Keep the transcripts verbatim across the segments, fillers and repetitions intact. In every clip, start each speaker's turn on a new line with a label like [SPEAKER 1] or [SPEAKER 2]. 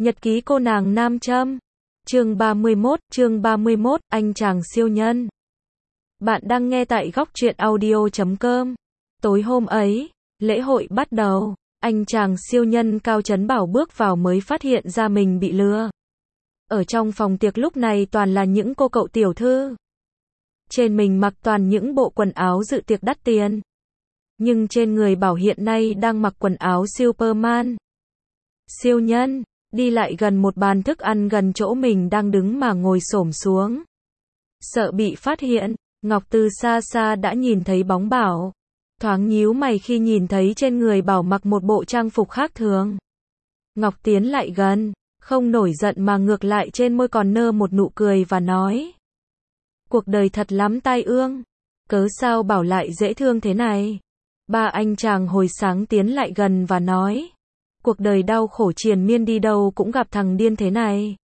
[SPEAKER 1] Nhật ký cô nàng nam châm. Chương ba mươi mốt, chương ba mươi mốt, anh chàng siêu nhân. Bạn đang nghe tại góc truyện audio chấm com. Tối hôm ấy, lễ hội bắt đầu, anh chàng siêu nhân Cao Chấn Bảo bước vào mới phát hiện ra mình bị lừa. Ở trong phòng tiệc lúc này toàn là những cô cậu tiểu thư. Trên mình mặc toàn những bộ quần áo dự tiệc đắt tiền. Nhưng trên người Bảo hiện nay đang mặc quần áo Superman. Siêu nhân, đi lại gần một bàn thức ăn gần chỗ mình đang đứng mà ngồi xổm xuống. Sợ bị phát hiện, Ngọc từ xa xa đã nhìn thấy bóng Bảo. Thoáng nhíu mày khi nhìn thấy trên người Bảo mặc một bộ trang phục khác thường. Ngọc tiến lại gần, không nổi giận mà ngược lại trên môi còn nơ một nụ cười và nói. Cuộc đời thật lắm tai ương, cớ sao Bảo lại dễ thương thế này? Ba anh chàng hồi sáng tiến lại gần và nói. Cuộc đời đau khổ triền miên đi đâu cũng gặp thằng điên thế này.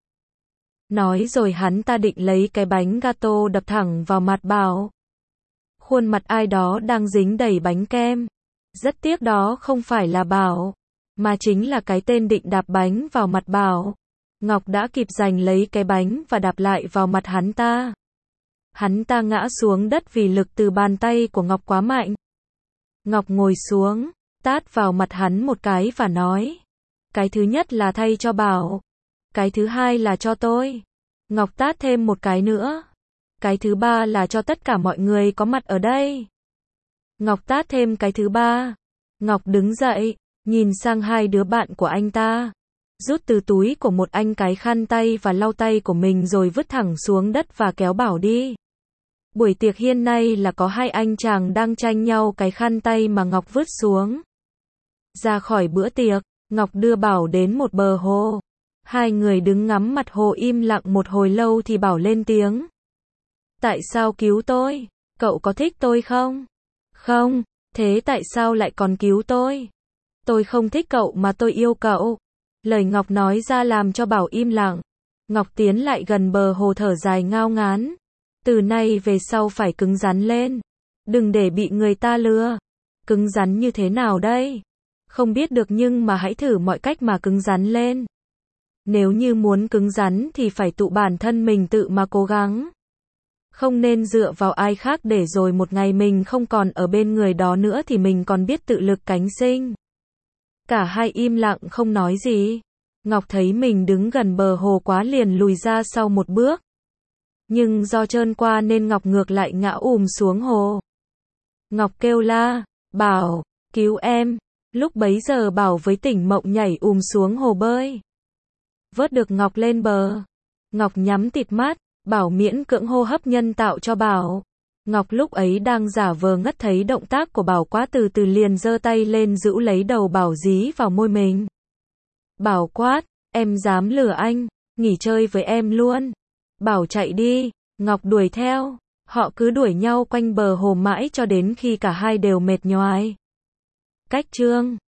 [SPEAKER 1] Nói rồi hắn ta định lấy cái bánh gato đập thẳng vào mặt Bảo. Khuôn mặt ai đó đang dính đầy bánh kem. Rất tiếc đó không phải là Bảo, mà chính là cái tên định đạp bánh vào mặt Bảo. Ngọc đã kịp giành lấy cái bánh và đạp lại vào mặt hắn ta. Hắn ta ngã xuống đất vì lực từ bàn tay của Ngọc quá mạnh. Ngọc ngồi xuống, tát vào mặt hắn một cái và nói. Cái thứ nhất là thay cho Bảo. Cái thứ hai là cho tôi. Ngọc tát thêm một cái nữa. Cái thứ ba là cho tất cả mọi người có mặt ở đây. Ngọc tát thêm cái thứ ba. Ngọc đứng dậy, nhìn sang hai đứa bạn của anh ta. Rút từ túi của một anh cái khăn tay và lau tay của mình rồi vứt thẳng xuống đất và kéo Bảo đi. Buổi tiệc hiên nay là có hai anh chàng đang tranh nhau cái khăn tay mà Ngọc vứt xuống. Ra khỏi bữa tiệc, Ngọc đưa Bảo đến một bờ hồ. Hai người đứng ngắm mặt hồ im lặng một hồi lâu thì Bảo lên tiếng. Tại sao cứu tôi? Cậu có thích tôi không? Không, thế tại sao lại còn cứu tôi? Tôi không thích cậu mà tôi yêu cậu. Lời Ngọc nói ra làm cho Bảo im lặng. Ngọc tiến lại gần bờ hồ thở dài ngao ngán. Từ nay về sau phải cứng rắn lên. Đừng để bị người ta lừa. Cứng rắn như thế nào đây? Không biết được nhưng mà hãy thử mọi cách mà cứng rắn lên. Nếu như muốn cứng rắn thì phải tự bản thân mình tự mà cố gắng. Không nên dựa vào ai khác để rồi một ngày mình không còn ở bên người đó nữa thì mình còn biết tự lực cánh sinh. Cả hai im lặng không nói gì. Ngọc thấy mình đứng gần bờ hồ quá liền lùi ra sau một bước. Nhưng do trơn qua nên Ngọc ngược lại ngã ùm xuống hồ. Ngọc kêu la, Bảo, cứu em. Lúc bấy giờ Bảo với tỉnh mộng nhảy ùm xuống hồ bơi. Vớt được Ngọc lên bờ. Ngọc nhắm tịt mắt, Bảo miễn cưỡng hô hấp nhân tạo cho Bảo. Ngọc lúc ấy đang giả vờ ngất thấy động tác của Bảo quá từ từ liền giơ tay lên giữ lấy đầu Bảo dí vào môi mình. Bảo quát, em dám lừa anh, nghỉ chơi với em luôn. Bảo chạy đi, Ngọc đuổi theo. Họ cứ đuổi nhau quanh bờ hồ mãi cho đến khi cả hai đều mệt nhoài. Cách chương